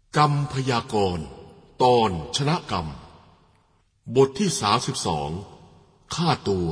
กรรมพยากรณ์ตอนชนะกรรมบทที่32ฆ่าตัว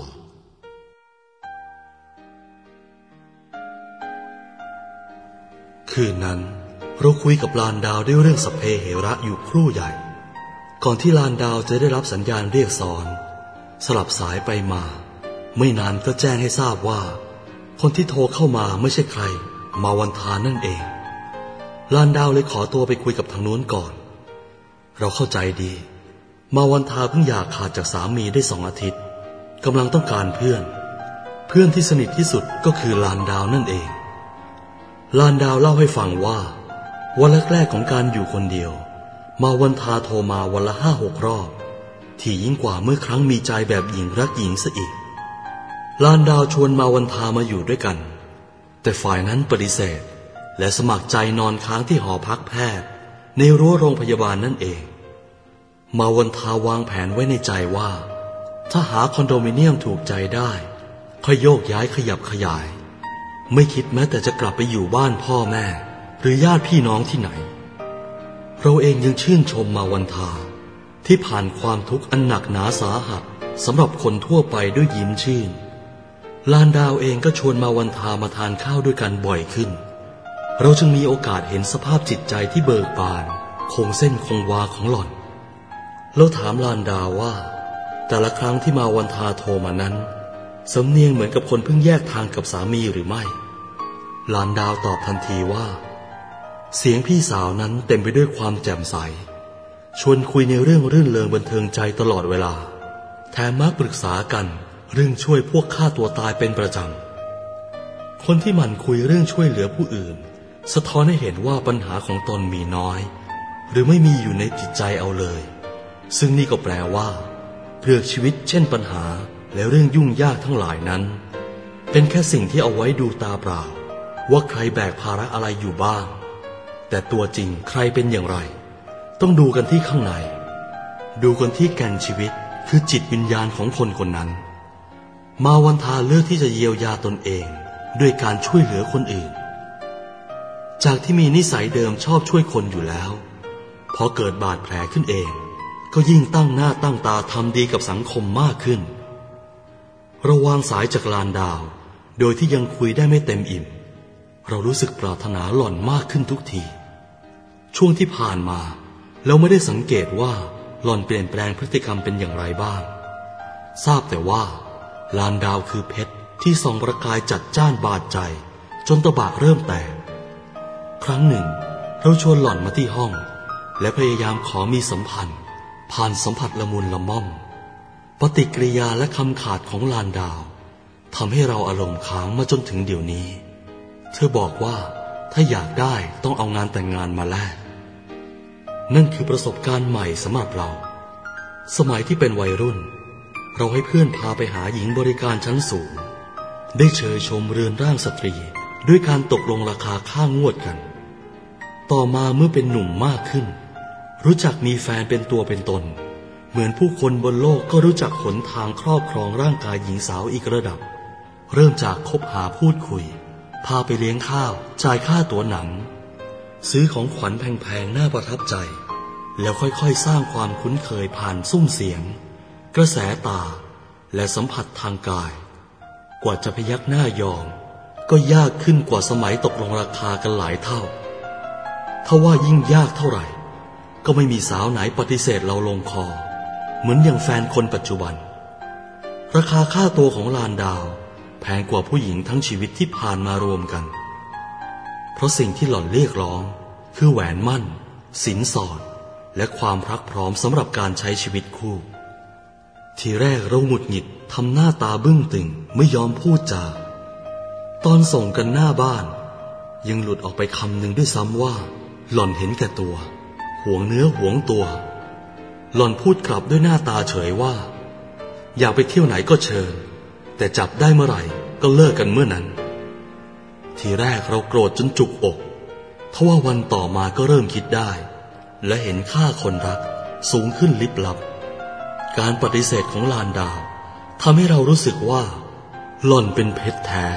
คืนนั้นเราคุยกับลานดาวด้วยเรื่องสัพเพเหระอยู่ครู่ใหญ่ก่อนที่ลานดาวจะได้รับสัญญาณเรียกสอนสลับสายไปมาไม่นานก็แจ้งให้ทราบว่าคนที่โทรเข้ามาไม่ใช่ใครมาวันทานั่นเองลานดาวเลยขอตัวไปคุยกับทางนู้นก่อนเราเข้าใจดีมาวันทาเพิ่งอยากขาดจากสามีได้2 อาทิตย์กำลังต้องการเพื่อนที่สนิทที่สุดก็คือลานดาวนั่นเองลานดาวเล่าให้ฟังว่าวันแรกๆของการอยู่คนเดียวมาวันทาโทรมาวันละ5-6 รอบที่ยิ่งกว่าเมื่อครั้งมีใจแบบหญิงรักหญิงซะอีกลานดาวชวนมาวันทามาอยู่ด้วยกันแต่ฝ่ายนั้นปฏิเสธและสมัครใจนอนค้างที่หอพักแพทย์ในรั้วโรงพยาบาลนั่นเองมาวันทาวางแผนไว้ในใจว่าถ้าหาคอนโดมิเนียมถูกใจได้ค่อยโยกย้ายขยับขยายไม่คิดแม้แต่จะกลับไปอยู่บ้านพ่อแม่หรือญาติพี่น้องที่ไหนเราเองยังชื่นชมมาวันทาที่ผ่านความทุกข์อันหนักหนาสาหัสสำหรับคนทั่วไปด้วยยิ้มชื่นลานดาวเองก็ชวนมาวันทามาทานข้าวด้วยกันบ่อยขึ้นเราจึงมีโอกาสเห็นสภาพจิตใจที่เบิกบานคงเส้นคงวาของหล่อนเราถามลานดาวว่าแต่ละครั้งที่มาวันทาโทรมานั้นสำเนียงเหมือนกับคนเพิ่งแยกทางกับสามีหรือไม่ลานดาวตอบทันทีว่าเสียงพี่สาวนั้นเต็มไปด้วยความแจ่มใสชวนคุยในเรื่องรื่นเริงบันเทิงใจตลอดเวลาแถมมักปรึกษากันเรื่องช่วยพวกฆ่าตัวตายเป็นประจำคนที่หมั่นคุยเรื่องช่วยเหลือผู้อื่นสะท้อนให้เห็นว่าปัญหาของตนมีน้อยหรือไม่มีอยู่ในจิตใจเอาเลยซึ่งนี่ก็แปลว่าเปลือกชีวิตเช่นปัญหาและเรื่องยุ่งยากทั้งหลายนั้นเป็นแค่สิ่งที่เอาไว้ดูตาเปล่าว่าใครแบกภาระอะไรอยู่บ้างแต่ตัวจริงใครเป็นอย่างไรต้องดูกันที่ข้างในดูกันที่แก่นชีวิตคือจิตวิญญาณของคนคนนั้นมาวันทาเลือกที่จะเยียวยาตนเองด้วยการช่วยเหลือคนอื่นจากที่มีนิสัยเดิมชอบช่วยคนอยู่แล้วพอเกิดบาดแผลขึ้นเองก็ยิ่งตั้งหน้าตั้งตาทำดีกับสังคมมากขึ้นระวางสายจากลานดาวโดยที่ยังคุยได้ไม่เต็มอิ่มเรารู้สึกปรารถนาหล่อนมากขึ้นทุกทีช่วงที่ผ่านมาเราไม่ได้สังเกตว่าหล่อนเปลี่ยนแปลงพฤติกรรมเป็นอย่างไรบ้างทราบแต่ว่าลานดาวคือเพชรที่ส่องประกายจัดจ้านบาดใจจนตะบะเริ่มแตกครั้งหนึ่งเราชวนหล่อนมาที่ห้องและพยายามขอมีสัมพันธ์ผ่านสัมผัสละมุนละม่อมปฏิกิริยาและคำขาดของลานดาวทำให้เราอารมณ์ค้างมาจนถึงเดี๋ยวนี้เธอบอกว่าถ้าอยากได้ต้องเอางานแต่งงานมาแลกนั่นคือประสบการณ์ใหม่สำหรับเราสมัยที่เป็นวัยรุ่นเราให้เพื่อนพาไปหาหญิงบริการชั้นสูงได้เชยชมเรือนร่างสตรีด้วยการตกลงราคาค่างวดกันต่อมาเมื่อเป็นหนุ่มมากขึ้นรู้จักมีแฟนเป็นตัวเป็นตนเหมือนผู้คนบนโลกก็รู้จักหนทางครอบครองร่างกายหญิงสาวอีกระดับเริ่มจากคบหาพูดคุยพาไปเลี้ยงข้าวจ่ายค่าตั๋วหนังซื้อของขวัญแพงๆน่าประทับใจแล้วค่อยๆสร้างความคุ้นเคยผ่านซุ้มเสียงกระแสตาและสัมผัสทางกายกว่าจะพยักหน้ายอมก็ยากขึ้นกว่าสมัยตกลงราคากันหลายเท่าถ้าว่ายิ่งยากเท่าไหร่ก็ไม่มีสาวไหนปฏิเสธเราลงคอเหมือนอย่างแฟนคนปัจจุบันราคาค่าตัวของลานดาวแพงกว่าผู้หญิงทั้งชีวิตที่ผ่านมารวมกันเพราะสิ่งที่หล่อนเรียกร้องคือแหวนมั่นสินสอดและความพรักพร้อมสำหรับการใช้ชีวิตคู่ทีแรกเราหงุดหงิดทำหน้าตาบึ้งตึงไม่ยอมพูดจาตอนส่งกันหน้าบ้านยังหลุดออกไปคำหนึ่งด้วยซ้ำว่าหล่อนเห็นแก่ตัวหวงเนื้อหวงตัวหล่อนพูดกลับด้วยหน้าตาเฉยว่าอยากไปเที่ยวไหนก็เชิญแต่จับได้เมื่อไหร่ก็เลิกกันเมื่อนั้นทีแรกเราโกรธจนจุกอกทว่าวันต่อมาก็เริ่มคิดได้และเห็นค่าคนรักสูงขึ้นลิบลับการปฏิเสธของลานดาวทำให้เรารู้สึกว่าหล่อนเป็นเพชรแท้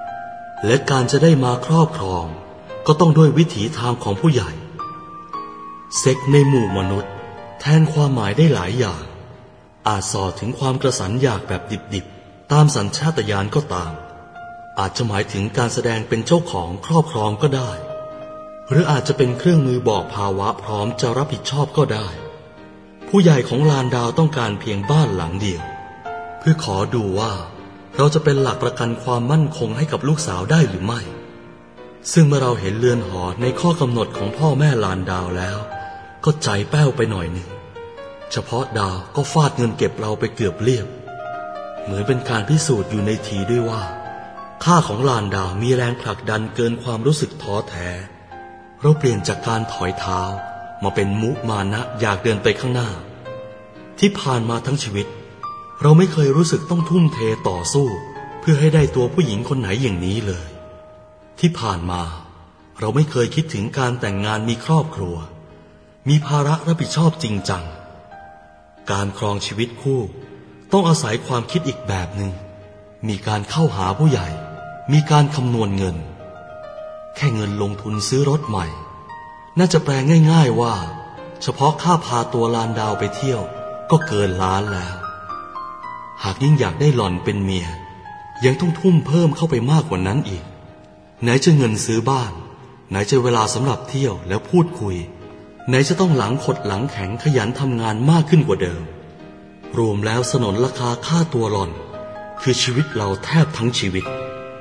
และการจะได้มาครอบครองก็ต้องด้วยวิถีทางของผู้ใหญ่เซ็กในหมู่มนุษย์แทนความหมายได้หลายอย่างอาจส่อถึงความกระสันอยากแบบดิบๆตามสัญชาตญาณก็ตามอาจจะหมายถึงการแสดงเป็นเจ้าของครอบครองก็ได้หรืออาจจะเป็นเครื่องมือบอกภาวะพร้อมจะรับผิดชอบก็ได้ผู้ใหญ่ของลานดาวต้องการเพียงบ้านหลังเดียวเพื่อขอดูว่าเราจะเป็นหลักประกันความมั่นคงให้กับลูกสาวได้หรือไม่ซึ่งเมื่อเราเห็นเรือนหอในข้อกำหนดของพ่อแม่ลานดาวแล้วก็ใจแป้วไปหน่อยหนึ่งเฉพาะดาวก็ฟาดเงินเก็บเราไปเกือบเรียบเหมือนเป็นการพิสูจน์อยู่ในทีด้วยว่าค่าของลานดาวมีแรงผลักดันเกินความรู้สึกท้อแท้เราเปลี่ยนจากการถอยเท้ามาเป็นมุมานะอยากเดินไปข้างหน้าที่ผ่านมาทั้งชีวิตเราไม่เคยรู้สึกต้องทุ่มเทต่อสู้เพื่อให้ได้ตัวผู้หญิงคนไหนอย่างนี้เลยที่ผ่านมาเราไม่เคยคิดถึงการแต่งงานมีครอบครัวมีภาระรับผิดชอบจริงจังการครองชีวิตคู่ต้องอาศัยความคิดอีกแบบหนึ่งมีการเข้าหาผู้ใหญ่มีการคำนวณเงินแค่เงินลงทุนซื้อรถใหม่น่าจะแปลง่ายๆว่าเฉพาะค่าพาตัวลานดาวไปเที่ยวก็เกินล้านแล้วหากยิ่งอยากได้หล่อนเป็นเมียยังต้องทุ่มเพิ่มเข้าไปมากกว่านั้นอีกไหนจะเงินซื้อบ้านไหนจะเวลาสำหรับเที่ยวแล้วพูดคุยไหนจะต้องหลังขดหลังแข็งขยันทำงานมากขึ้นกว่าเดิมรวมแล้วสนนราคาค่าตัวหล่อนคือชีวิตเราแทบทั้งชีวิต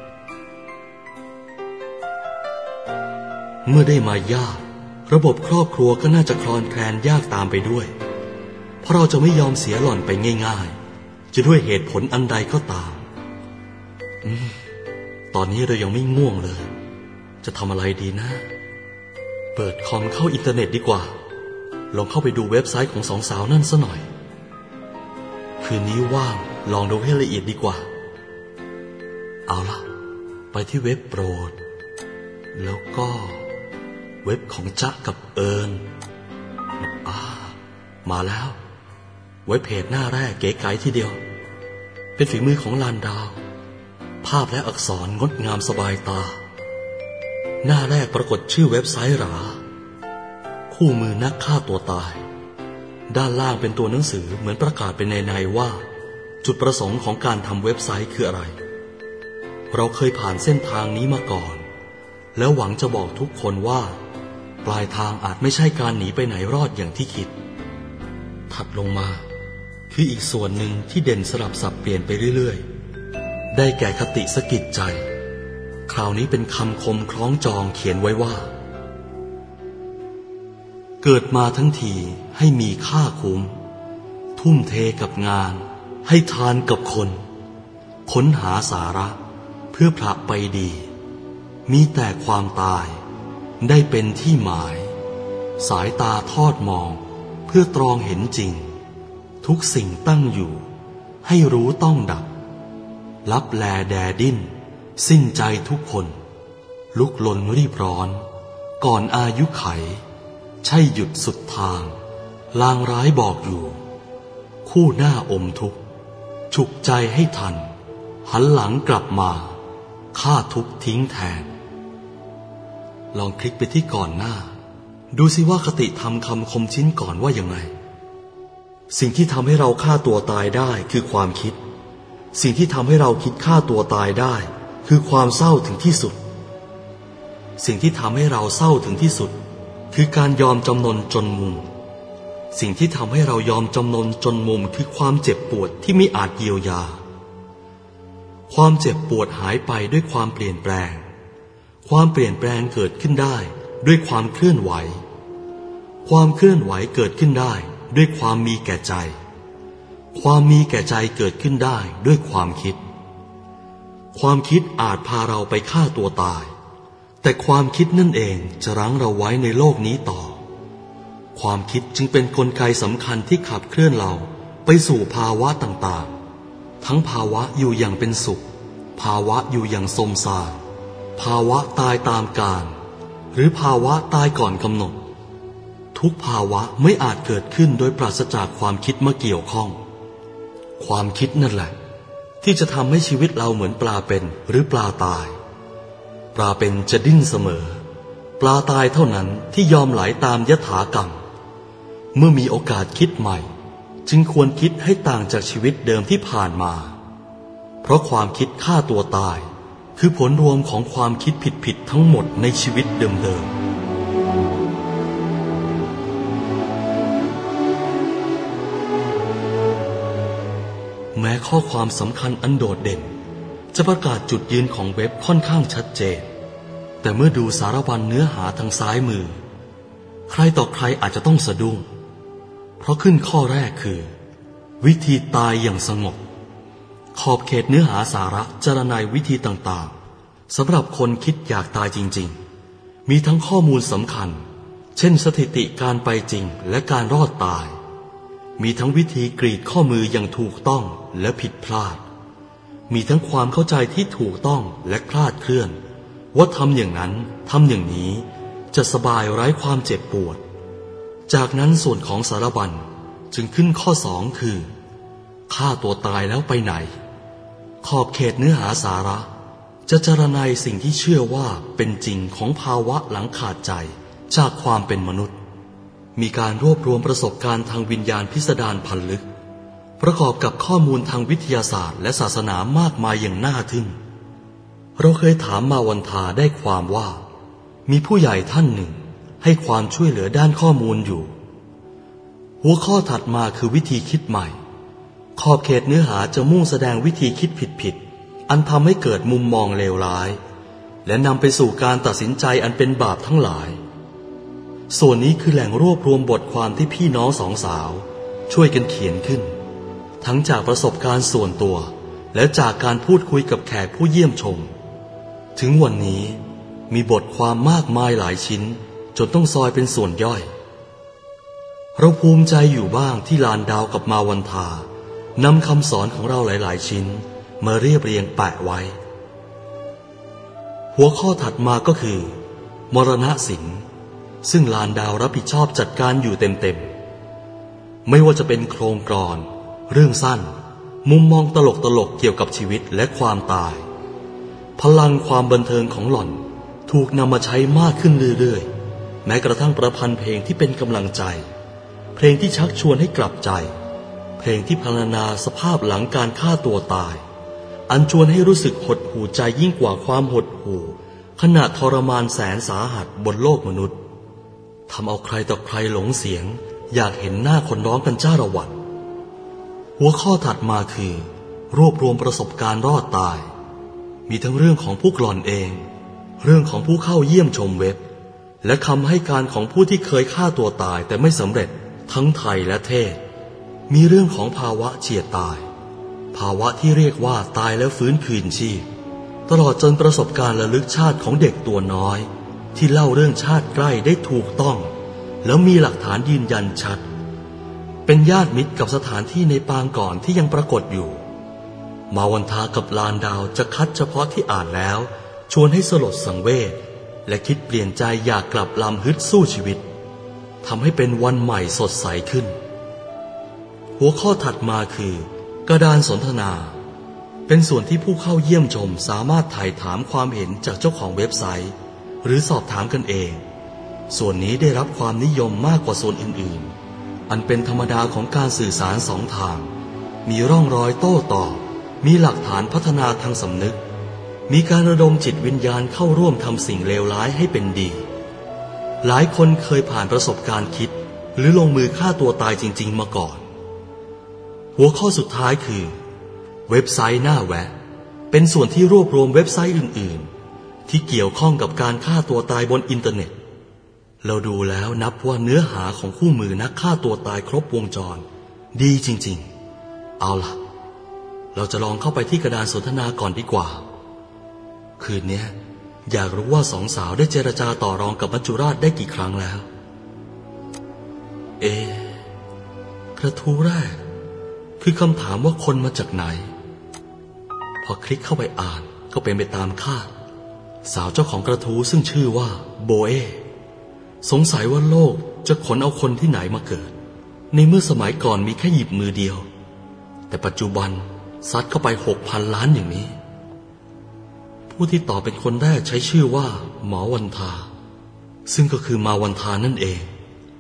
เมื่อได้มายากระบบครอบครัวก็น่าจะคลอนแคลนยากตามไปด้วยเพราะเราจะไม่ยอมเสียหล่อนไปง่ายๆจะด้วยเหตุผลอันใดก็ตามตอนนี้เรายังไม่ง่วงเลยจะทำอะไรดีนะเปิดคอมเข้าอินเทอร์เน็ตดีกว่าลองเข้าไปดูเว็บไซต์ของสองสาวนั่นซะหน่อยคืนนี้ว่างลองดูให้ละเอียดดีกว่าเอาล่ะไปที่เว็บโปรดแล้วก็เว็บของจ๊ะกับเอิญมาแล้วเว็บเพจหน้าแรกเก๋ไก๋ทีเดียวเป็นฝีมือของลานดาวภาพและอักษรงดงามสบายตาหน้าแรกปรากฏชื่อเว็บไซต์หราคู่มือนักฆ่าตัวตายด้านล่างเป็นตัวหนังสือเหมือนประกาศเป็นในว่าจุดประสงค์ของการทำเว็บไซต์คืออะไรเราเคยผ่านเส้นทางนี้มาก่อนแล้วหวังจะบอกทุกคนว่าปลายทางอาจไม่ใช่การหนีไปไหนรอดอย่างที่คิดถัดลงมาคืออีกส่วนหนึ่งที่เด่นสลับสับเปลี่ยนไปเรื่อยๆได้แก่คติสะกิดใจคราวนี้เป็นคำคมคล้องจองเขียนไว้ว่าเกิดมาทั้งทีให้มีค่าคุ้มทุ่มเทกับงานให้ทานกับคนค้นหาสาระเพื่อพระไปดีมีแต่ความตายได้เป็นที่หมายสายตาทอดมองเพื่อตรองเห็นจริงทุกสิ่งตั้งอยู่ให้รู้ต้องดับลับแลแดดิ้นสิ้นใจทุกคนลุกลนรีบร้อนก่อนอายุไขใช่หยุดสุดทางลางร้ายบอกอยู่คู่หน้าอมทุกข์ฉุกใจให้ทันหันหลังกลับมาฆ่าทุกข์ทิ้งแทนลองคลิกไปที่ก่อนหน้าดูสิว่าคติธรรมคำคมชิ้นก่อนว่ายังไงสิ่งที่ทำให้เราฆ่าตัวตายได้คือความคิดสิ่งที่ทำให้เราคิดฆ่าตัวตายได้คือความเศร้าถึงที่สุดสิ่งที่ทำให้เราเศร้าถึงที่สุดคือการยอมจำนนจนมุมสิ่งที่ทำให้เรายอมจำนนจนมุมคือความเจ็บปวดที่ไม่อาจเยียวยาความเจ็บปวดหายไปด้วยความเปลี่ยนแปลงความเปลี่ยนแปลงเกิดขึ้นได้ด้วยความเคลื่อนไหวความเคลื่อนไหวเกิดขึ้นได้ด้วยความมีแก่ใจความมีแก่ใจเกิดขึ้นได้ด้วยความคิดความคิดอาจพาเราไปฆ่าตัวตายแต่ความคิดนั่นเองจะรั้งเราไว้ในโลกนี้ต่อความคิดจึงเป็นกลไกสำคัญที่ขับเคลื่อนเราไปสู่ภาวะต่างๆทั้งภาวะอยู่อย่างเป็นสุขภาวะอยู่อย่างสมสารภาวะตายตามกาลหรือภาวะตายก่อนกำหนดทุกภาวะไม่อาจเกิดขึ้นโดยปราศจากความคิดมาเกี่ยวข้องความคิดนั่นแหละที่จะทำให้ชีวิตเราเหมือนปลาเป็นหรือปลาตายปลาเป็นจะดิ้นเสมอปลาตายเท่านั้นที่ยอมไหลตามยถากรรมเมื่อมีโอกาสคิดใหม่จึงควรคิดให้ต่างจากชีวิตเดิมที่ผ่านมาเพราะความคิดฆ่าตัวตายคือผลรวมของความคิดผิดๆทั้งหมดในชีวิตเดิมๆแม้ข้อความสำคัญอันโดดเด่นจะประกาศจุดยืนของเว็บค่อนข้างชัดเจนแต่เมื่อดูสารบัญเนื้อหาทางซ้ายมือใครต่อใครอาจจะต้องสะดุ้งเพราะขึ้นข้อแรกคือวิธีตายอย่างสงบขอบเขตเนื้อหาสาระจารณัยวิธีต่างๆสำหรับคนคิดอยากตายจริงๆมีทั้งข้อมูลสำคัญเช่นสถิติการไปจริงและการรอดตายมีทั้งวิธีกรีดข้อมืออย่างถูกต้องและผิดพลาดมีทั้งความเข้าใจที่ถูกต้องและคลาดเคลื่อนว่าทำอย่างนั้นทำอย่างนี้จะสบายไร้ความเจ็บปวดจากนั้นส่วนของสารบัญจึงขึ้นข้อ2คือฆ่าตัวตายแล้วไปไหนขอบเขตเนื้อหาสาระจะจารณัยสิ่งที่เชื่อว่าเป็นจริงของภาวะหลังขาดใจจากความเป็นมนุษย์มีการรวบรวมประสบการณ์ทางวิญญาณพิสดารพันลึกประกอบกับข้อมูลทางวิทยาศาสตร์และศาสนามากมายอย่างน่าทึ่งเราเคยถามมาวันทาได้ความว่ามีผู้ใหญ่ท่านหนึ่งให้ความช่วยเหลือด้านข้อมูลอยู่หัวข้อถัดมาคือวิธีคิดใหม่ขอบเขตเนื้อหาจะมุ่งแสดงวิธีคิดผิดๆอันทำให้เกิดมุมมองเลวร้ายและนำไปสู่การตัดสินใจอันเป็นบาปทั้งหลายส่วนนี้คือแหล่งรวบรวมบทความที่พี่น้องสองสาวช่วยกันเขียนขึ้นทั้งจากประสบการณ์ส่วนตัวและจากการพูดคุยกับแขกผู้เยี่ยมชมถึงวันนี้มีบทความมากมายหลายชิ้นจนต้องซอยเป็นส่วนย่อยเราภูมิใจอยู่บ้างที่ลานดาวกับมาวันทานำคำสอนของเราหลายๆชิ้นมาเรียบเรียงแปะไว้หัวข้อถัดมาก็คือมรณะสิงซึ่งลานดาวรับผิดชอบจัดการอยู่เต็มๆไม่ว่าจะเป็นโครงกลอนเรื่องสั้นมุมมองตลกๆเกี่ยวกับชีวิตและความตายพลังความบันเทิงของหล่อนถูกนำมาใช้มากขึ้นเรื่อยๆแม้กระทั่งประพันธ์เพลงที่เป็นกำลังใจเพลงที่ชักชวนให้กลับใจเพลงที่พรรณนาสภาพหลังการฆ่าตัวตายอันชวนให้รู้สึกหดหู่ใจยิ่งกว่าความหดหู่ขณะทรมานแสนสาหัสบนโลกมนุษย์ทำเอาใครต่อใครหลงเสียงอยากเห็นหน้าคนร้องกันจ้าละวันหัวข้อถัดมาคือรวบรวมประสบการณ์รอดตายมีทั้งเรื่องของผู้กลอนเองเรื่องของผู้เข้าเยี่ยมชมเว็บและคำให้การของผู้ที่เคยฆ่าตัวตายแต่ไม่สำเร็จทั้งไทยและเทศมีเรื่องของภาวะเฉียดตายภาวะที่เรียกว่าตายแล้วฟื้นคืนชีพตลอดจนประสบการณ์ระลึกชาติของเด็กตัวน้อยที่เล่าเรื่องชาติใกล้ได้ถูกต้องแล้วมีหลักฐานยืนยันชัดเป็นญาติมิตรกับสถานที่ในปางก่อนที่ยังปรากฏอยู่มาวันทากับลานดาวจะคัดเฉพาะที่อ่านแล้วชวนให้สลดสังเวชและคิดเปลี่ยนใจอยากกลับลำฮึดสู้ชีวิตทำให้เป็นวันใหม่สดใสขึ้นหัวข้อถัดมาคือกระดานสนทนาเป็นส่วนที่ผู้เข้าเยี่ยมชมสามารถถ่ายถามความเห็นจากเจ้าของเว็บไซต์หรือสอบถามกันเองส่วนนี้ได้รับความนิยมมากกว่าส่วนอื่นๆอันเป็นธรรมดาของการสื่อสารสองทางมีร่องรอยโต้ตอบมีหลักฐานพัฒนาทางสำนึกมีการระดมจิตวิญญาณเข้าร่วมทำสิ่งเลวร้ายให้เป็นดีหลายคนเคยผ่านประสบการณ์คิดหรือลงมือฆ่าตัวตายจริงๆมาก่อนหัวข้อสุดท้ายคือเว็บไซต์หน้าแวะเป็นส่วนที่รวบรวมเว็บไซต์อื่นๆที่เกี่ยวข้องกับการฆ่าตัวตายบนอินเทอร์เน็ตเราดูแล้วนับว่าเนื้อหาของคู่มือนักฆ่าตัวตายครบวงจรดีจริงๆเอาล่ะเราจะลองเข้าไปที่กระดานสนทนาก่อนดีกว่าคืนนี้อยากรู้ว่าสองสาวได้เจรจาต่อรองกับมัจจุราชได้กี่ครั้งแล้วกระทู้แรกคือคำถามว่าคนมาจากไหนพอคลิกเข้าไปอ่านก็เป็นไปตามคาดสาวเจ้าของกระทู้ซึ่งชื่อว่าโบเอสงสัยว่าโลกจะขนเอาคนที่ไหนมาเกิดในเมื่อสมัยก่อนมีแค่หยิบมือเดียวแต่ปัจจุบันซัดเข้าไป 6,000 ล้านอย่างนี้ผู้ที่ตอบเป็นคนแรกใช้ชื่อว่าหมอวันทาซึ่งก็คือมาวันทานั่นเอง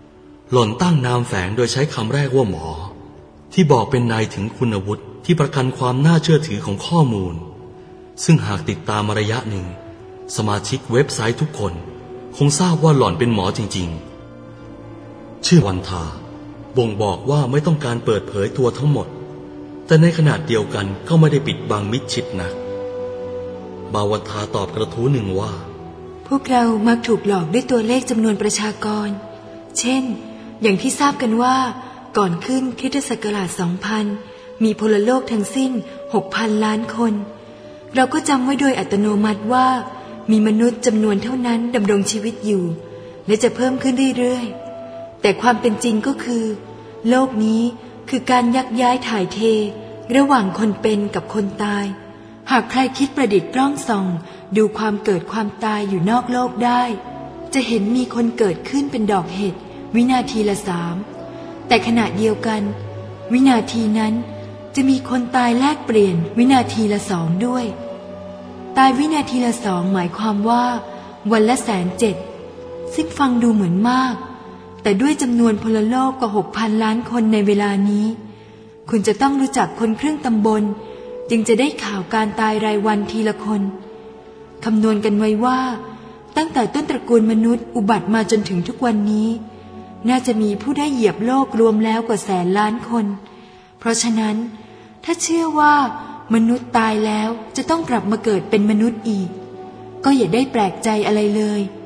หล่อนตั้งนามแฝงโดยใช้คำแรกว่าหมอที่บอกเป็นนายถึงคุณวุฒิที่ประกันความน่าเชื่อถือของข้อมูลซึ่งหากติดตามมาระยะหนึ่งสมาชิกเว็บไซต์ทุกคนคงทราบว่าหล่อนเป็นหมอจริงๆชื่อวันทาบ่งบอกว่าไม่ต้องการเปิดเผยตัวทั้งหมดแต่ในขณะเดียวกันก็ไม่ได้ปิดบังมิดชิดนักบาวันทาตอบกระทู้หนึ่งว่าพวกเรามักถูกหลอกด้วยตัวเลขจำนวนประชากรเช่นอย่างที่ทราบกันว่าก่อนขึ้นคริสตศักราช 2000 มีพลโลกทั้งสิ้น 6,000 ล้านคนเราก็จำไว้โดยอัตโนมัติว่ามีมนุษย์จำนวนเท่านั้นดำรงชีวิตอยู่และจะเพิ่มขึ้นเรื่อยๆแต่ความเป็นจริงก็คือโลกนี้คือการยักย้ายถ่ายเทระหว่างคนเป็นกับคนตายหากใครคิดประดิษฐ์กล้องส่องดูความเกิดความตายอยู่นอกโลกได้จะเห็นมีคนเกิดขึ้นเป็นดอกเห็ดวินาทีละ3แต่ขณะเดียวกันวินาทีนั้นจะมีคนตายแลกเปลี่ยนวินาทีละ2ด้วยตายวินาทีละ2หมายความว่าวันละ107,000ซึ่งฟังดูเหมือนมากแต่ด้วยจำนวนพลโลกกว่า 6,000 ล้านคนในเวลานี้คุณจะต้องรู้จักคนครึ่งตำบลจึงจะได้ข่าวการตายรายวันทีละคนคำนวณกันไว้ว่าตั้งแต่ต้นตระกูลมนุษย์อุบัติมาจนถึงทุกวันนี้น่าจะมีผู้ได้เหยียบโลกรวมแล้วกว่า100,000 ล้านคนเพราะฉะนั้นถ้าเชื่อว่ามนุษย์ตายแล้วจะต้องกลับมาเกิดเป็นมนุษย์อีกก็อย่าได้แปลกใจอะไรเลย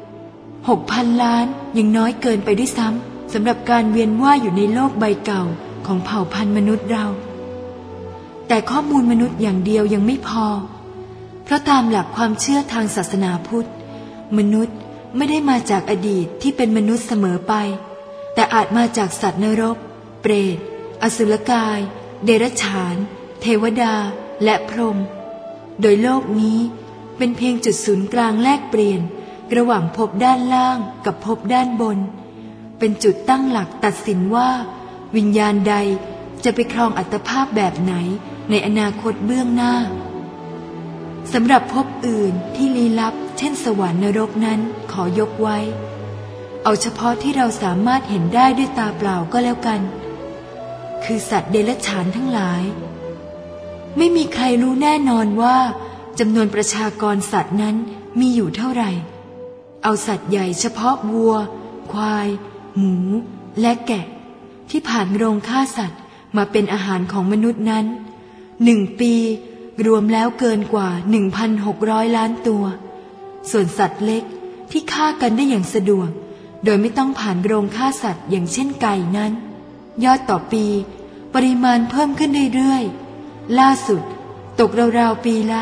6,000 ล้านยังน้อยเกินไปด้วยซ้ำสำหรับการเวียนว่ายอยู่ในโลกใบเก่าของเผ่าพันธุ์มนุษย์เราแต่ข้อมูลมนุษย์อย่างเดียวยังไม่พอเพราะตามหลักความเชื่อทางศาสนาพุทธมนุษย์ไม่ได้มาจากอดีตที่เป็นมนุษย์เสมอไปแต่อาจมาจากสัตว์นรกเปรตอสุรกายเดรัจฉานเทวดาและพรหมโดยโลกนี้เป็นเพียงจุดศูนย์กลางแลกเปลี่ยนระหว่างภพด้านล่างกับภพด้านบนเป็นจุดตั้งหลักตัดสินว่าวิญญาณใดจะไปครองอัตภาพแบบไหนในอนาคตเบื้องหน้าสำหรับภพอื่นที่ลี้ลับเช่นสวรรค์นรกนั้นขอยกไว้เอาเฉพาะที่เราสามารถเห็นได้ด้วยตาเปล่าก็แล้วกันคือสัตว์เดรัจฉานทั้งหลายไม่มีใครรู้แน่นอนว่าจำนวนประชากรสัตว์นั้นมีอยู่เท่าไหร่เอาสัตว์ใหญ่เฉพาะวัวควายหมูและแกะที่ผ่านโรงฆ่าสัตว์มาเป็นอาหารของมนุษย์นั้น1 ปีรวมแล้วเกินกว่า 1,600 ล้านตัวส่วนสัตว์เล็กที่ฆ่ากันได้อย่างสะดวกโดยไม่ต้องผ่านโรงฆ่าสัตว์อย่างเช่นไก่นั้นยอดต่อปีปริมาณเพิ่มขึ้นเรื่อยๆล่าสุดตกราวๆปีละ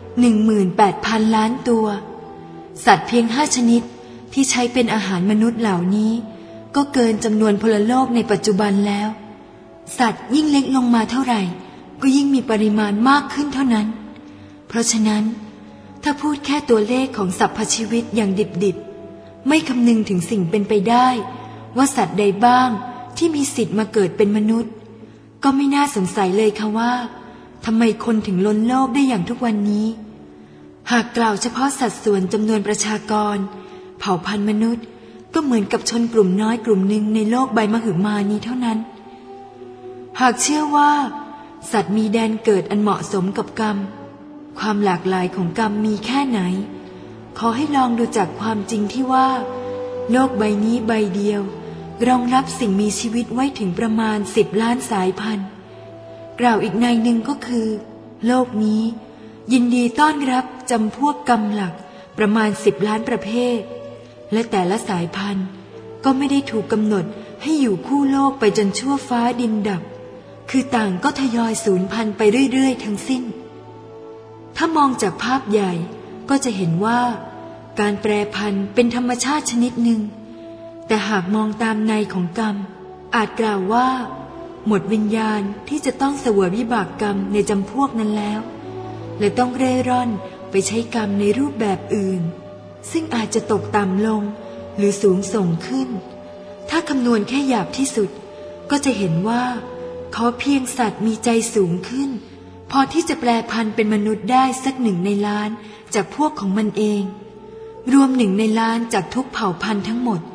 18,000 ล้านตัวสัตว์เพียง5 ชนิดที่ใช้เป็นอาหารมนุษย์เหล่านี้ก็เกินจำนวนพลโลกในปัจจุบันแล้วสัตว์ยิ่งเล็กลงมาเท่าไหร่ก็ยิ่งมีปริมาณมากขึ้นเท่านั้นเพราะฉะนั้นถ้าพูดแค่ตัวเลขของสรรพชีวิตอย่างดิบๆไม่คำนึงถึงสิ่งเป็นไปได้ว่าสัตว์ใดบ้างที่มีสิทธิ์มาเกิดเป็นมนุษย์ก็ไม่น่าสงสัยเลยค่ะว่าทำไมคนถึงล้นโลกได้อย่างทุกวันนี้หากกล่าวเฉพาะสัดส่วนจำนวนประชากรเผ่าพันธุ์มนุษย์ก็เหมือนกับชนกลุ่มน้อยกลุ่มหนึ่งในโลกใบมหึมานี้เท่านั้นหากเชื่อว่าสัตว์มีแดนเกิดอันเหมาะสมกับกรรมความหลากหลายของกรรมมีแค่ไหนขอให้ลองดูจากความจริงที่ว่าโลกใบนี้ใบเดียวรองรับสิ่งมีชีวิตไว้ถึงประมาณ10 ล้านสายพันธุ์กล่าวอีกในหนึ่งก็คือโลกนี้ยินดีต้อนรับจำพวกกรรมหลักประมาณ10 ล้านประเภทและแต่ละสายพันธุ์ก็ไม่ได้ถูกกำหนดให้อยู่คู่โลกไปจนชั่วฟ้าดินดับคือต่างก็ทยอยสูญพันธุ์ไปเรื่อยๆทั้งสิ้นถ้ามองจากภาพใหญ่ก็จะเห็นว่าการแปรพันธุ์เป็นธรรมชาติชนิดหนึ่งแต่หากมองตามในของกรรมอาจกล่าวว่าหมดวิญญาณที่จะต้องเสวยวิบากกรรมในจำพวกนั้นแล้วและต้องเร่ร่อนไปใช้กรรมในรูปแบบอื่นซึ่งอาจจะตกต่ำลงหรือสูงส่งขึ้นถ้าคำนวณแค่หยาบที่สุดก็จะเห็นว่าขอเพียงสัตว์มีใจสูงขึ้นพอที่จะแปลพันธุ์เป็นมนุษย์ได้สัก1 ในล้านจากพวกของมันเองรวม1 ในล้านจากทุกเผ่าพันธุ์ทั้งหมด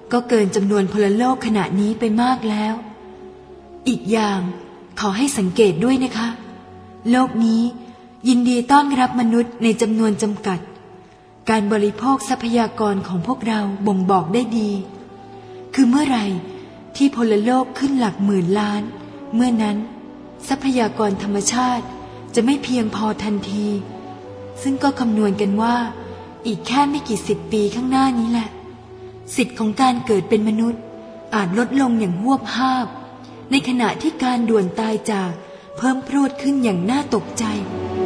ก็เกินจำนวนพลโลกขณะนี้ไปมากแล้วอีกอย่างขอให้สังเกตด้วยนะคะโลกนี้ยินดีต้อนรับมนุษย์ในจำนวนจำกัดการบริโภคทรัพยากรของพวกเราบ่งบอกได้ดีคือเมื่อไหร่ที่พลโลกขึ้นหลักหมื่นล้านเมื่อนั้นทรัพยากรธรรมชาติจะไม่เพียงพอทันทีซึ่งก็คำนวณกันว่าอีกแค่ไม่กี่สิบปีข้างหน้านี้แหละสิทธิ์ของการเกิดเป็นมนุษย์อาจลดลงอย่างหวบหาบในขณะที่การด่วนตายจากเพิ่มพรวดขึ้นอย่างน่าตกใจ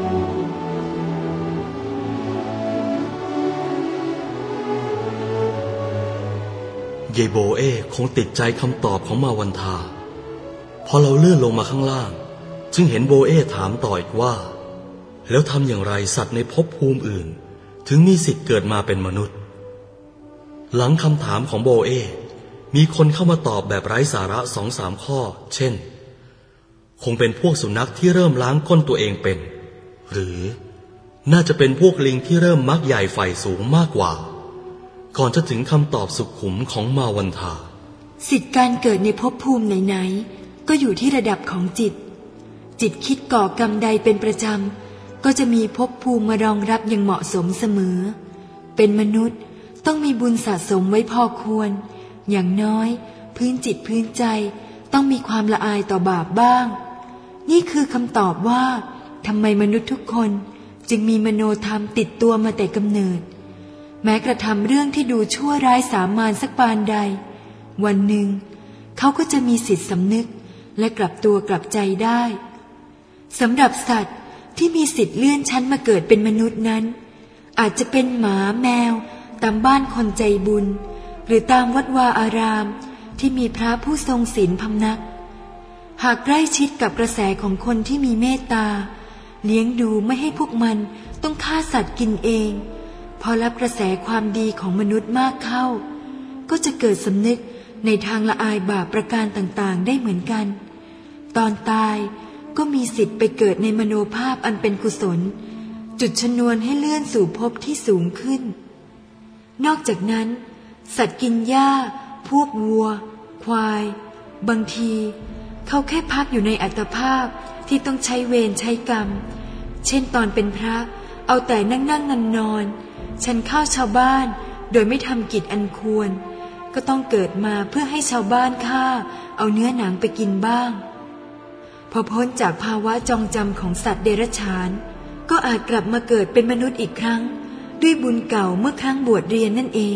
เยโบเอคงติดใจคำตอบของมาวันทาพอเราเลื่อนลงมาข้างล่างจึงเห็นโบเอถามต่ออีกว่าแล้วทำอย่างไรสัตว์ในภพภูมิอื่นถึงมีสิทธิ์เกิดมาเป็นมนุษย์หลังคำถามของโบเอมีคนเข้ามาตอบแบบไร้สาระ 2-3 ข้อเช่นคงเป็นพวกสุนัขที่เริ่มล้างก้นตัวเองเป็นหรือน่าจะเป็นพวกลิงที่เริ่มมักใหญ่ใฝ่สูงมากกว่าก่อนจะถึงคำตอบสุขุมของมาวันทาสิทธิการเกิดในภพภูมิไหนๆก็อยู่ที่ระดับของจิตคิดก่อกรรมใดเป็นประจำก็จะมีภพภูมิมารองรับอย่างเหมาะสมเสมอเป็นมนุษย์ต้องมีบุญสะสมไว้พอควรอย่างน้อยพื้นจิตพื้นใจต้องมีความละอายต่อบาปบ้างนี่คือคำตอบว่าทำไมมนุษย์ทุกคนจึงมีมโนธรรมติดตัวมาแต่กำเนิดแม้กระทำเรื่องที่ดูชั่วร้ายสามานสักปานใดวันหนึ่งเขาก็จะมีสิทธิสำนึกและกลับตัวกลับใจได้สำหรับสัตว์ที่มีสิทธิ์เลื่อนชั้นมาเกิดเป็นมนุษย์นั้นอาจจะเป็นหมาแมวตามบ้านคนใจบุญหรือตามวัดวาอารามที่มีพระผู้ทรงศีลพำนักหากใกล้ชิดกับกระแสของคนที่มีเมตตาเลี้ยงดูไม่ให้พวกมันต้องฆ่าสัตว์กินเองพอรับกระแสความดีของมนุษย์มากเข้าก็จะเกิดสำนึกในทางละอายบาปประการต่างๆได้เหมือนกันตอนตายก็มีสิทธิ์ไปเกิดในมโนภาพอันเป็นกุศลจุดชนวนให้เลื่อนสู่ภพที่สูงขึ้นนอกจากนั้นสัตว์กินหญ้าพวกวัวควายบางทีเขาแค่พักอยู่ในอัตภาพที่ต้องใช้เวรใช้กรรมเช่นตอนเป็นพระเอาแต่นั่งนอนฉันข้าวชาวบ้านโดยไม่ทำกิจอันควรก็ต้องเกิดมาเพื่อให้ชาวบ้านฆ่าเอาเนื้อหนังไปกินบ้างพอพ้นจากภาวะจองจำของสัตว์เดรัจฉานก็อาจกลับมาเกิดเป็นมนุษย์อีกครั้งด้วยบุญเก่าเมื่อครั้งบวชเรียนนั่นเอง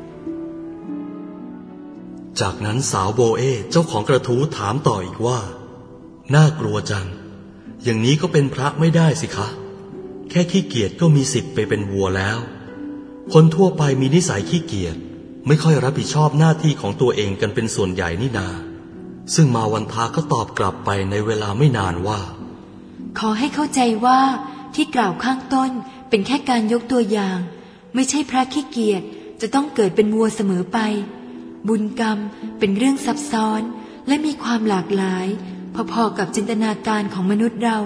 จากนั้นสาวโบเอเจ้าของกระทู้ถามต่ออีกว่าน่ากลัวจังอย่างนี้ก็เป็นพระไม่ได้สิคะแค่ขี้เกียจก็มีสิทธิ์ไปเป็นวัวแล้วคนทั่วไปมีนิสัยขี้เกียจไม่ค่อยรับผิดชอบหน้าที่ของตัวเองกันเป็นส่วนใหญ่นี่นาซึ่งมาวันทาก็ตอบกลับไปในเวลาไม่นานว่าขอให้เข้าใจว่าที่กล่าวข้างต้นเป็นแค่การยกตัวอย่างไม่ใช่พระขี้เกียจจะต้องเกิดเป็นวัวเสมอไปบุญกรรมเป็นเรื่องซับซ้อนและมีความหลากหลายพอๆกับจินตนาการของมนุษย์เรา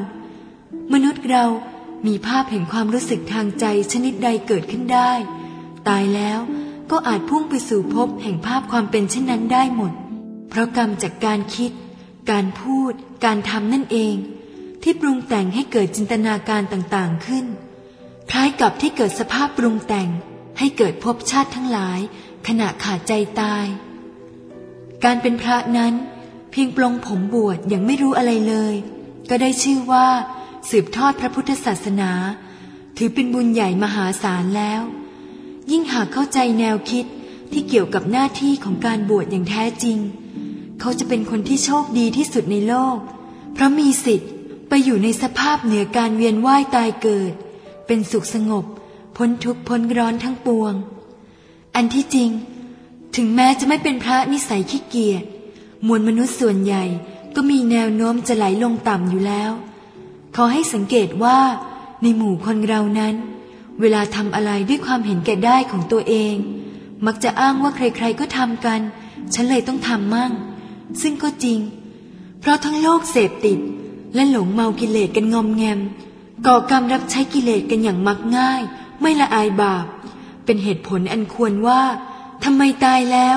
มีภาพแห่งความรู้สึกทางใจชนิดใดเกิดขึ้นได้ตายแล้วก็อาจพุ่งไปสู่ภพแห่งภาพความเป็นเช่นนั้นได้หมดเพราะกรรมจากการคิดการพูดการทำนั่นเองที่ปรุงแต่งให้เกิดจินตนาการต่างๆขึ้นคล้ายกับที่เกิดสภาพปรุงแต่งให้เกิดภพชาติทั้งหลายขณะขาดใจตายการเป็นพระนั้นเพียงปลงผมบวชอย่างไม่รู้อะไรเลยก็ได้ชื่อว่าสืบทอดพระพุทธศาสนาถือเป็นบุญใหญ่มหาศาลแล้วยิ่งหากเข้าใจแนวคิดที่เกี่ยวกับหน้าที่ของการบวชอย่างแท้จริงเขาจะเป็นคนที่โชคดีที่สุดในโลกเพราะมีสิทธิ์ไปอยู่ในสภาพเหนือการเวียนว่ายตายเกิดเป็นสุขสงบพ้นทุกข์พ้นร้อนทั้งปวงอันที่จริงถึงแม้จะไม่เป็นพระนิสัยขี้เกียจมวลมนุษย์ส่วนใหญ่ก็มีแนวโน้มจะไหลลงต่ำอยู่แล้วขอให้สังเกตว่าในหมู่คนเรานั้นเวลาทำอะไรด้วยความเห็นแก่ได้ของตัวเองมักจะอ้างว่าใครๆก็ทำกันฉันเลยต้องทำมั่งซึ่งก็จริงเพราะทั้งโลกเสพติดและหลงเมากิเลสกันงอมแงมก่อกรรมรับใช้กิเลสกันอย่างมักง่ายไม่ละอายบาปเป็นเหตุผลอันควรว่าทำไมตายแล้ว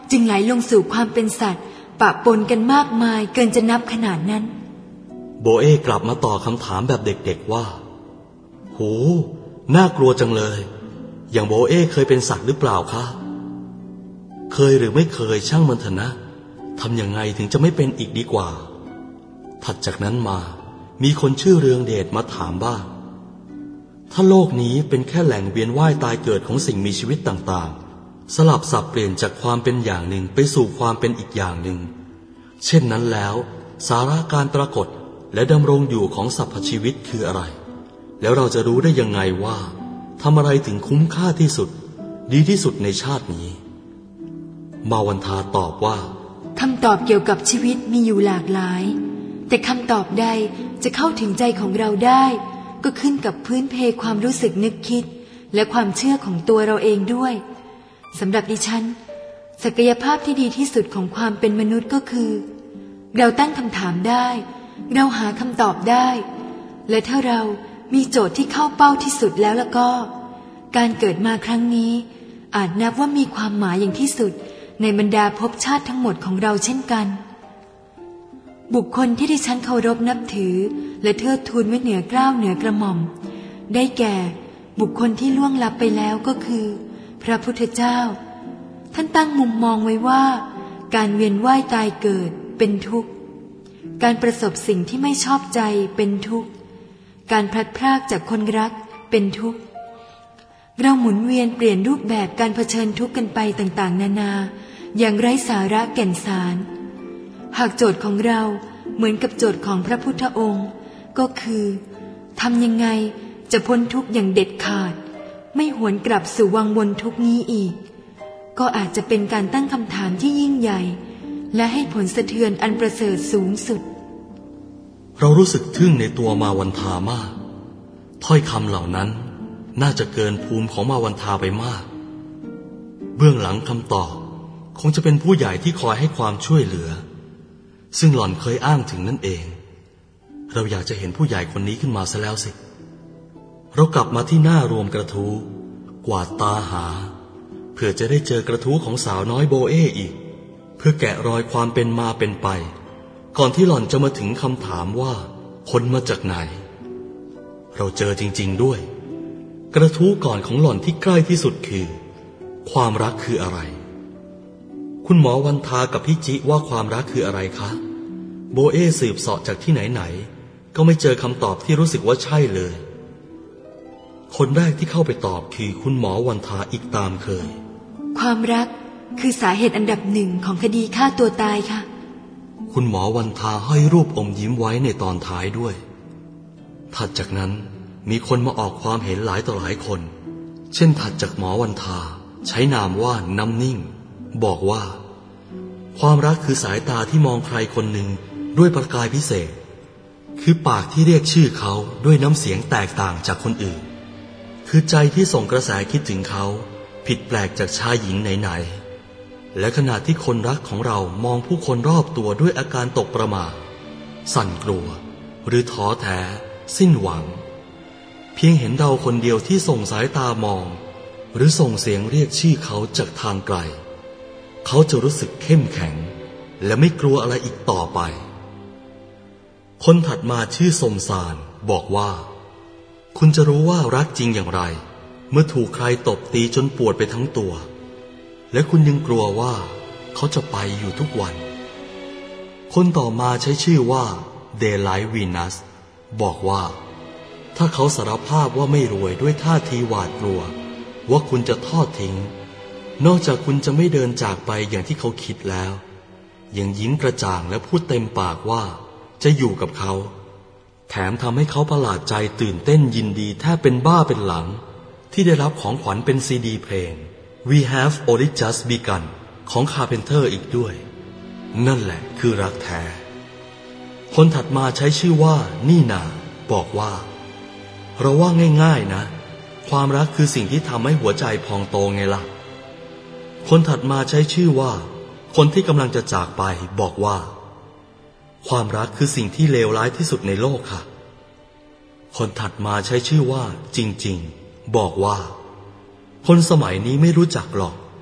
จึงไหลลงสู่ความเป็นสัตว์ปะปนกันมากมายเกินจะนับขนาดนั้นโบเอกลับมาต่อคำถามแบบเด็กๆว่าโหน่ากลัวจังเลยอย่างโบเอเคยเป็นสัตว์หรือเปล่าคะเคยหรือไม่เคยช่างมันเถอะนะทำยังไงถึงจะไม่เป็นอีกดีกว่าถัดจากนั้นมามีคนชื่อเรืองเดชมาถามบ้างถ้าโลกนี้เป็นแค่แหล่งเวียนว่ายตายเกิดของสิ่งมีชีวิตต่างๆสลับสับเปลี่ยนจากความเป็นอย่างหนึ่งไปสู่ความเป็นอีกอย่างหนึ่งเช่นนั้นแล้วสาระการปรากฏและดำรงอยู่ของสรรพชีวิตคืออะไรแล้วเราจะรู้ได้ยังไงว่าทำอะไรถึงคุ้มค่าที่สุดดีที่สุดในชาตินี้มาวันทาตอบว่าคำตอบเกี่ยวกับชีวิตมีอยู่หลากหลายแต่คำตอบใดจะเข้าถึงใจของเราได้ก็ขึ้นกับพื้นเพความรู้สึกนึกคิดและความเชื่อของตัวเราเองด้วยสำหรับดิฉันศักยภาพที่ดีที่สุดของความเป็นมนุษย์ก็คือเราตั้งคำถามได้เราหาคำตอบได้และถ้าเรามีโจทย์ที่เข้าเป้าที่สุดแล้วก็การเกิดมาครั้งนี้อาจนับว่ามีความหมายอย่างที่สุดในบรรดาภพชาติทั้งหมดของเราเช่นกันบุคคลที่ดิฉันเคารพนับถือและเทิดทูนไว้เหนือเกล้าเหนือกระหม่อมได้แก่บุคคลที่ล่วงลับไปแล้วก็คือพระพุทธเจ้าท่านตั้งมุมมองไว้ว่าการเวียนว่ายตายเกิดเป็นทุกข์การประสบสิ่งที่ไม่ชอบใจเป็นทุกข์การพลัดพรากจากคนรักเป็นทุกข์เราหมุนเวียนเปลี่ยนรูปแบบการเผชิญทุกข์กันไปต่างๆนานาอย่างไร้สาระแก่นสารหากโจทย์ของเราเหมือนกับโจทย์ของพระพุทธองค์ก็คือทำยังไงจะพ้นทุกข์อย่างเด็ดขาดไม่หวนกลับสู่วังวนทุกข์นี้อีกก็อาจจะเป็นการตั้งคำถามที่ยิ่งใหญ่และให้ผลสะเทือนอันประเสริฐสูงสุดเรารู้สึกทึ่งในตัวมาวันทามากถ้อยคำเหล่านั้นน่าจะเกินภูมิของมาวันทาไปมากเบื้องหลังคำตอบคงจะเป็นผู้ใหญ่ที่คอยให้ความช่วยเหลือซึ่งหล่อนเคยอ้างถึงนั่นเองเราอยากจะเห็นผู้ใหญ่คนนี้ขึ้นมาซะแล้วสิเรากลับมาที่หน้ารวมกระทู้กวาดตาหาเพื่อจะได้เจอกระทู้ของสาวน้อยโบเออีกเพื่อแกะรอยความเป็นมาเป็นไปก่อนที่หล่อนจะมาถึงคำถามว่าคนมาจากไหนเราเจอจริงๆด้วยกระทู้ก่อนของหล่อนที่ใกล้ที่สุดคือความรักคืออะไรคุณหมอวันทากับพี่จิว่าความรักคืออะไรคะโบเอสืบเสาะจากที่ไหนๆก็ไม่เจอคำตอบที่รู้สึกว่าใช่เลยคนแรกที่เข้าไปตอบคือคุณหมอวันทาอีกตามเคยความรักคือสาเหตุอันดับหนึ่งของคดีฆ่าตัวตายค่ะคุณหมอวันทาห้อยรูปอมยิ้มไว้ในตอนท้ายด้วยถัดจากนั้นมีคนมาออกความเห็นหลายต่อหลายคนเช่นถัดจากหมอวันทาใช้นามว่าน้ำนิ่งบอกว่าความรักคือสายตาที่มองใครคนหนึ่งด้วยประกายพิเศษคือปากที่เรียกชื่อเขาด้วยน้ำเสียงแตกต่างจากคนอื่นคือใจที่ส่งกระแสคิดถึงเขาผิดแปลกจากชายหญิงไหนๆและขณะที่คนรักของเรามองผู้คนรอบตัวด้วยอาการตกประหม่าสั่นกลัวหรือท้อแท้สิ้นหวังเพียงเห็นเราคนเดียวที่ส่งสายตามองหรือส่งเสียงเรียกชื่อเขาจากทางไกลเขาจะรู้สึกเข้มแข็งและไม่กลัวอะไรอีกต่อไปคนถัดมาชื่อสมสารบอกว่าคุณจะรู้ว่ารักจริงอย่างไรเมื่อถูกใครตบตีจนปวดไปทั้งตัวและคุณยังกลัวว่าเขาจะไปอยู่ทุกวันคนต่อมาใช้ชื่อว่าเดไลท์วีนัสบอกว่าถ้าเขาสารภาพว่าไม่รวยด้วยท่าทีหวาดกลัวว่าคุณจะทอดทิ้งนอกจากคุณจะไม่เดินจากไปอย่างที่เขาคิดแล้วยังยิ้มกระจ่างและพูดเต็มปากว่าจะอยู่กับเขาแถมทำให้เขาประหลาดใจตื่นเต้นยินดีแทบเป็นบ้าเป็นหลังที่ได้รับของขวัญเป็นซีดีเพลง We Have Only Just Begun ของคาร์เพนเตอร์อีกด้วยนั่นแหละคือรักแท้คนถัดมาใช้ชื่อว่านี่นาบอกว่าเราว่าง่ายๆนะความรักคือสิ่งที่ทำให้หัวใจพองโตไงล่ะคนถัดมาใช้ชื่อว่าคนที่กำลังจะจากไปบอกว่าความรักคือสิ่งที่เลวร้ายที่สุดในโลกค่ะคนถัดมาใช้ชื่อว่าจริงๆบอกว่าคนสมัยนี้ไม่รู้จักหรอก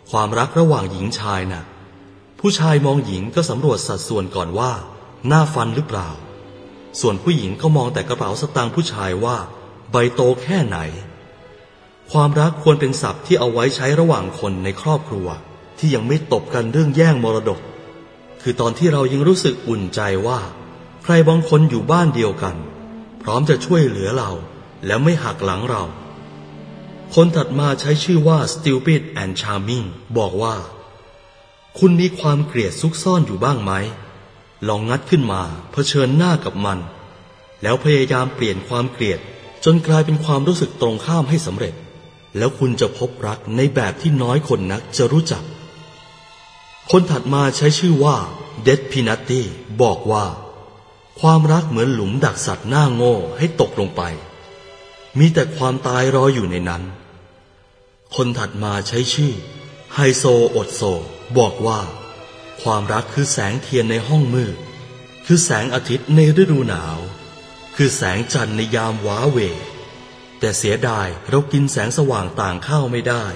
ความรักระหว่างหญิงชายน่ะผู้ชายมองหญิงก็สำรวจสัดส่วนก่อนว่าหน้าฟันหรือเปล่าส่วนผู้หญิงก็มองแต่กระเป๋าสตางค์ผู้ชายว่าใบโตแค่ไหนความรักควรเป็นศัพท์ที่เอาไว้ใช้ระหว่างคนในครอบครัวที่ยังไม่ตบกันเรื่องแย่งมรดกคือตอนที่เรายังรู้สึกอุ่นใจว่าใครบางคนอยู่บ้านเดียวกันพร้อมจะช่วยเหลือเราและไม่หักหลังเราคนถัดมาใช้ชื่อว่า Stupid and Charming บอกว่าคุณมีความเกลียดซุกซ่อนอยู่บ้างไหมลองงัดขึ้นมาเผชิญหน้ากับมันแล้วพยายามเปลี่ยนความเกลียดจนกลายเป็นความรู้สึกตรงข้ามให้สำเร็จแล้วคุณจะพบรักในแบบที่น้อยคนนักจะรู้จักคนถัดมาใช้ชื่อว่า Dead Pinati บอกว่าความรักเหมือนหลุมดักสัตว์หน้าโง่ให้ตกลงไปมีแต่ความตายรออยู่ในนั้นคนถัดมาใช้ชื่อไฮโซอดโซบอกว่าความรักคือแสงเทียนในห้องมืดคือแสงอาทิตย์ในฤดูหนาวคือแสงจันทร์ในยามว้าเหวแต่เสียดายเรากินแสงสว่างต่างข้าวไม่ได้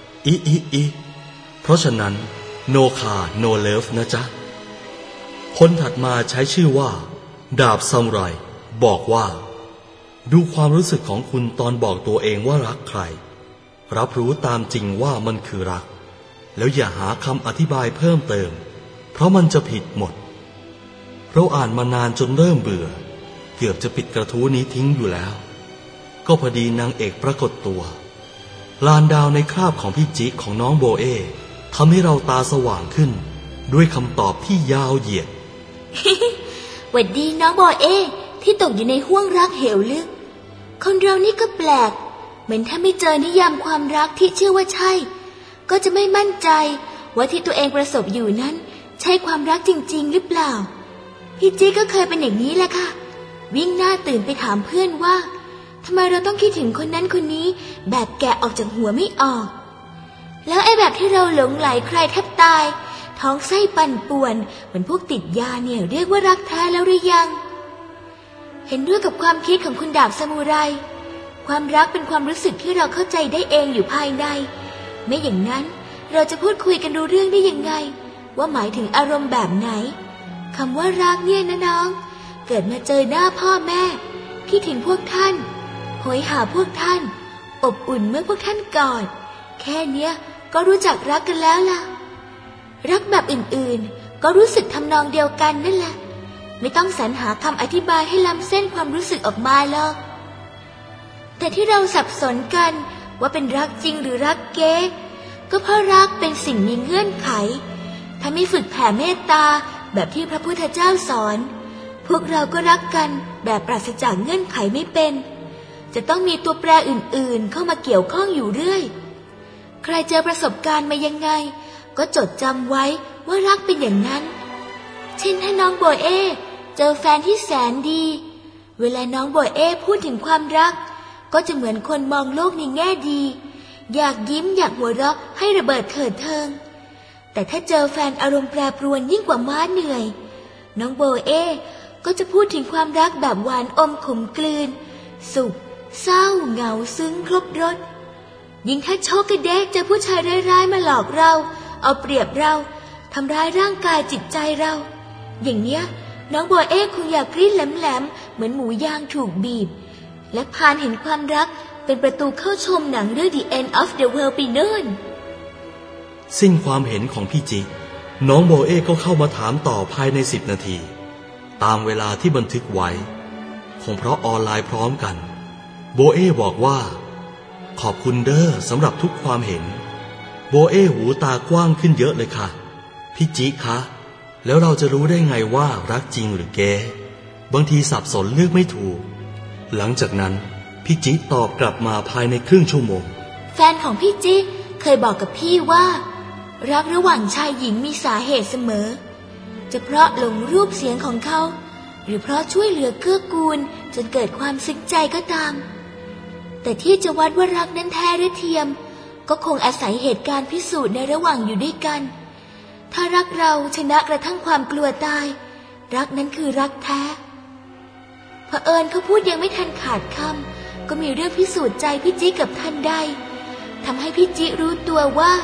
เพราะฉะนั้นโนคาโนเลิฟนะจ๊ะคนถัดมาใช้ชื่อว่าดาบซามูไรบอกว่าดูความรู้สึกของคุณตอนบอกตัวเองว่ารักใครรับรู้ตามจริงว่ามันคือรักแล้วอย่าหาคำอธิบายเพิ่มเติมเพราะมันจะผิดหมดเราอ่านมานานจนเริ่มเบื่อเกือบจะปิดกระทู้นี้ทิ้งอยู่แล้วก็พอดีนางเอกปรากฏตัวลานดาวในคราบของพี่จิ๊กของน้องโบเอทำให้เราตาสว่างขึ้นด้วยคำตอบที่ยาวเหยียดหวัดดีน้องโบเอที่ตกอยู่ในห้วงรักเหวลึกคนเรานี่ก็แปลกเหมือนถ้าไม่เจอนิยามความรักที่เชื่อว่าใช่ก็จะไม่มั่นใจว่าที่ตัวเองประสบอยู่นั้นใช่ความรักจริงๆหรือเปล่าพี่จิ๊กก็เคยเป็นอย่างนี้แหละค่ะวิ่งหน้าตื่นไปถามเพื่อนว่าทำไมเราต้องคิดถึงคนนั้นคนนี้แบบแกะออกจากหัวไม่ออกแล้วไอ้แบบที่เราหลงไหลใครแทบตายท้องไส้ปั่นป่วนเหมือนพวกติดยาเนี่ยเรียกว่ารักแท้แล้วหรือยังเห็นด้วยกับความคิดของคุณดาบซามูไรความรักเป็นความรู้สึกที่เราเข้าใจได้เองอยู่ภายในไม่อย่างนั้นเราจะพูดคุยกันรู้เรื่องได้ยังไงว่าหมายถึงอารมณ์แบบไหนคำว่ารักเนี่ยนะน้องเกิดมาเจอหน้าพ่อแม่คิดถึงพวกท่านโหยหาพวกท่านอบอุ่นเมื่อพวกท่านกอดแค่เนี้ยก็รู้จักรักกันแล้วล่ะรักแบบอื่นๆก็รู้สึกทำนองเดียวกันนั่นแหละไม่ต้องสรรหาคำอธิบายให้ล้ำเส้นความรู้สึกออกมาหรอกแต่ที่เราสับสนกันว่าเป็นรักจริงหรือรักเก๊ก็เพราะรักเป็นสิ่งมีเงื่อนไขถ้าไม่ฝึกแผ่เมตตาแบบที่พระพุทธเจ้าสอนพวกเราก็รักกันแบบปราศจากเงื่อนไขไม่เป็นจะต้องมีตัวแปรอื่นๆเข้ามาเกี่ยวข้องอยู่เรื่อยใครเจอประสบการณ์มายังไงก็จดจำไว้ว่ารักเป็นอย่างนั้นเช่นถ้าน้องโบเอเจอแฟนที่แสนดีเวลาน้องโบเอพูดถึงความรักก็จะเหมือนคนมองโลกในแง่ดีอยากยิ้มอยากหัวเราะให้ระเบิดเถิดเทิงแต่ถ้าเจอแฟนอารมณ์แปรปรวนยิ่งกว่าม้าเหนื่อยน้องโบเอก็จะพูดถึงความรักแบบหวานอมขมกลืนสุขเศร้าเหงาซึ้งครบรสยิ่งถ้าโชคกระเดกเจอผู้ชายร้ายๆมาหลอกเราเอาเปรียบเราทำร้ายร่างกายจิตใจเราอย่างเนี้ยน้องโบเอคงอยากกรี๊ดแหลมๆเหมือนหมูย่างถูกบีบและพานเห็นความรักเป็นประตูเข้าชมหนังเรื่อง The End of the World ไปโน่นสิ้นความเห็นของพี่จิ๊กน้องโบเอก็เข้ามาถามต่อภายใน10 นาทีตามเวลาที่บันทึกไว้คงเพราะออนไลน์พร้อมกันโบเอบอกว่าขอบคุณเด้อสำหรับทุกความเห็นโบเอหูตากว้างขึ้นเยอะเลยค่ะพี่จิ๊กคะแล้วเราจะรู้ได้ไงว่ารักจริงหรือแกบางทีสับสนเลือกไม่ถูกหลังจากนั้นพี่จิ๊กตอบกลับมาภายในครึ่งชั่วโมงแฟนของพี่จิ๊กเคยบอกกับพี่ว่ารักระหว่างชายหญิงมีสาเหตุเสมอจะเพราะหลงรูปเสียงของเขาหรือเพราะช่วยเหลือเกื้อกูลจนเกิดความซึ้งใจก็ตามแต่ที่จะวัดว่ารักนั้นแท้หรือเทียมก็คงอาศัยเหตุการณ์พิสูจน์ในระหว่างอยู่ด้วยกันถ้ารักเราชนะกระทั่งความกลัวตายรักนั้นคือรักแท้เผอิญเขาพูดยังไม่ทันขาดคำก็มีเรื่องพิสูจน์ใจพี่จิ๊กกับท่านใดทำให้พี่จิ๊กรู้ตัวว่า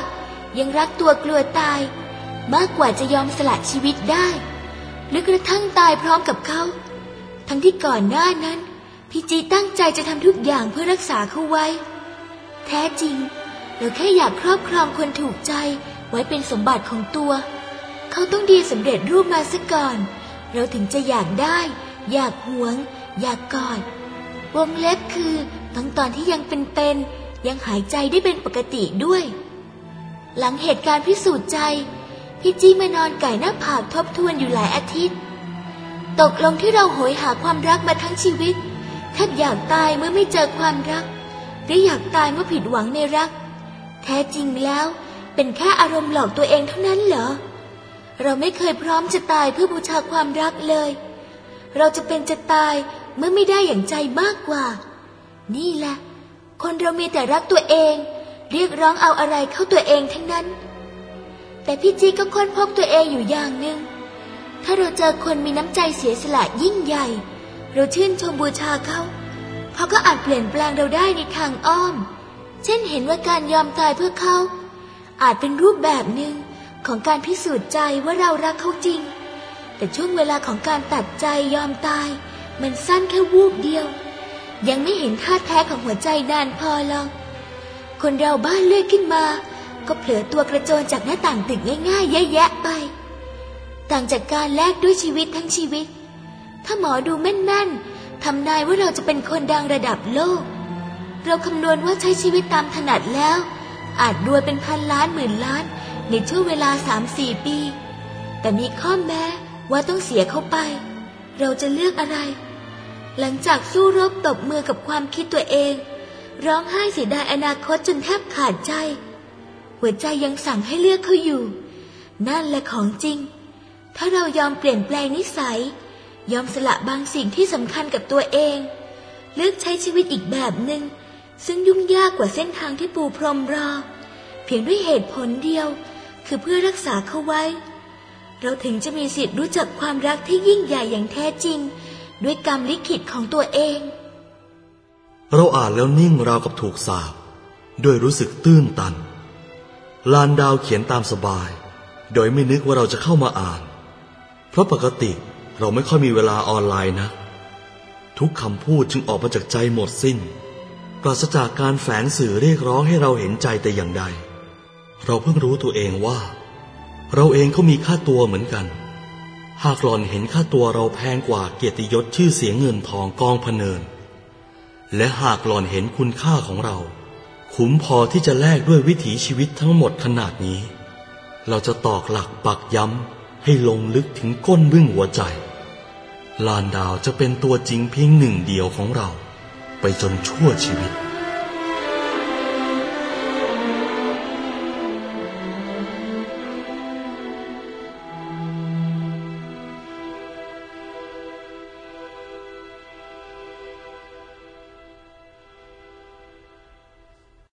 ยังรักตัวกลัวตายมากกว่าจะยอมสละชีวิตได้หรือกระทั่งตายพร้อมกับเขาทั้งที่ก่อนหน้านั้นพี่จีตั้งใจจะทำทุกอย่างเพื่อรักษาเขาไว้แท้จริงเราแค่อยากครอบครองคนถูกใจไว้เป็นสมบัติของตัวเขาต้องดีสำเร็จรูปมาซะก่อนเราถึงจะอยากได้อยากหวงอยากกอดวงเล็บคือทั้งตอนที่ยังเป็นยังหายใจได้เป็นปกติด้วยหลังเหตุการณ์พิสูจน์ใจพี่จี้มานอนไก่หน้าผากทบทวนอยู่หลายอาทิตย์ตกลงที่เราโหยหาความรักมาทั้งชีวิตแทบอยากตายเมื่อไม่เจอความรักหรืออยากตายเมื่อผิดหวังในรักแท้จริงแล้วเป็นแค่อารมณ์หลอกตัวเองเท่านั้นเหรอเราไม่เคยพร้อมจะตายเพื่อบูชาความรักเลยเราจะเป็นจะตายเมื่อไม่ได้อย่างใจมากกว่านี่แหละคนเรามีแต่รักตัวเองเรียกร้องเอาอะไรเข้าตัวเองทั้งนั้นแต่พี่จีก็ค้นพบตัวเองอยู่อย่างหนึ่งถ้าเราเจอคนมีน้ำใจเสียสละยิ่งใหญ่เราชื่นชมบูชาเขาก็อาจเปลี่ยนแปลงเราได้ในทางอ้อมเช่นเห็นว่าการยอมตายเพื่อเขาอาจเป็นรูปแบบหนึ่งของการพิสูจน์ใจว่าเรารักเขาจริงแต่ช่วงเวลาของการตัดใจยอมตายมันสั้นแค่วูบเดียวยังไม่เห็นท่าแท้ของหัวใจนานพอหรอกคนเราบ้าเลือดขึ้นมาก็เผลอตัวกระโจนจากหน้าต่างตึกง่ายๆแยะๆไปต่างจากการแลกด้วยชีวิตทั้งชีวิตถ้าหมอดูแม่นๆทำนายว่าเราจะเป็นคนดังระดับโลกเราคำนวณว่าใช้ชีวิตตามถนัดแล้วอาจรวยเป็นพันล้านหมื่นล้านในช่วงเวลา 3-4 ปีแต่มีข้อแม้ว่าต้องเสียเขาไปเราจะเลือกอะไรหลังจากสู้รบตบมือกับความคิดตัวเองร้องไห้เสียดายอนาคตจนแทบขาดใจหัวใจยังสั่งให้เลือกเขาอยู่นั่นแหละของจริงถ้าเรายอมเปลี่ยนแปลงนิสัยยอมสละบางสิ่งที่สำคัญกับตัวเองเลือกใช้ชีวิตอีกแบบหนึ่งซึ่งยุ่งยากกว่าเส้นทางที่ปูพรมรอเพียงด้วยเหตุผลเดียวคือเพื่อรักษาเขาไว้เราถึงจะมีสิทธิ์รู้จักความรักที่ยิ่งใหญ่อย่างแท้จริงด้วยกรรมลิขิตของตัวเองเราอ่านแล้วนิ่งราวกับถูกสาปด้วยรู้สึกตื้นตันลานดาวเขียนตามสบายโดยไม่นึกว่าเราจะเข้ามาอ่านเพราะปกติเราไม่ค่อยมีเวลาออนไลน์นะทุกคำพูดจึงออกมาจากใจหมดสิ้นปราศจากการแฝงสื่อเรียกร้องให้เราเห็นใจแต่อย่างใดเราเพิ่งรู้ตัวเองว่าเราเองก็มีค่าตัวเหมือนกันหากหล่อนเห็นค่าตัวเราแพงกว่าเกียรติยศชื่อเสียงเงินทองกองพะเนินและหากหล่อนเห็นคุณค่าของเราคุ้มพอที่จะแลกด้วยวิถีชีวิตทั้งหมดขนาดนี้เราจะตอกหลักปักย้ำให้ลงลึกถึงก้นบึ้งหัวใจลานดาวจะเป็นตัวจริงเพียงหนึ่งเดียวของเราไปจนชั่วชีวิต